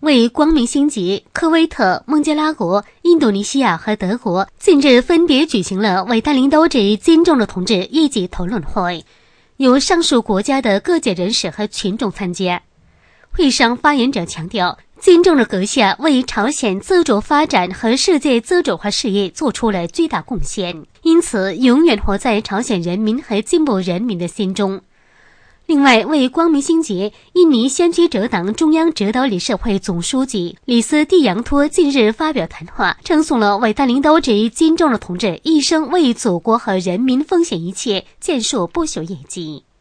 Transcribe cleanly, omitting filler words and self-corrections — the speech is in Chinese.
为光明星节，科威特、孟加拉国、印度尼西亚和德国近日分别举行了伟大领导者金正日同志一级讨论会，由上述国家的各界人士和群众参加。会上发言者强调，金正日阁下为朝鲜自主发展和世界自主化事业做出了巨大贡献，因此永远活在朝鲜人民和进步人民的心中。另外，为光明星节，印尼先驱者党中央指导理事会总书记李斯蒂扬托近日发表谈话，称颂了伟大领导者金正日同志一生为祖国和人民奉献一切，建树不朽业绩。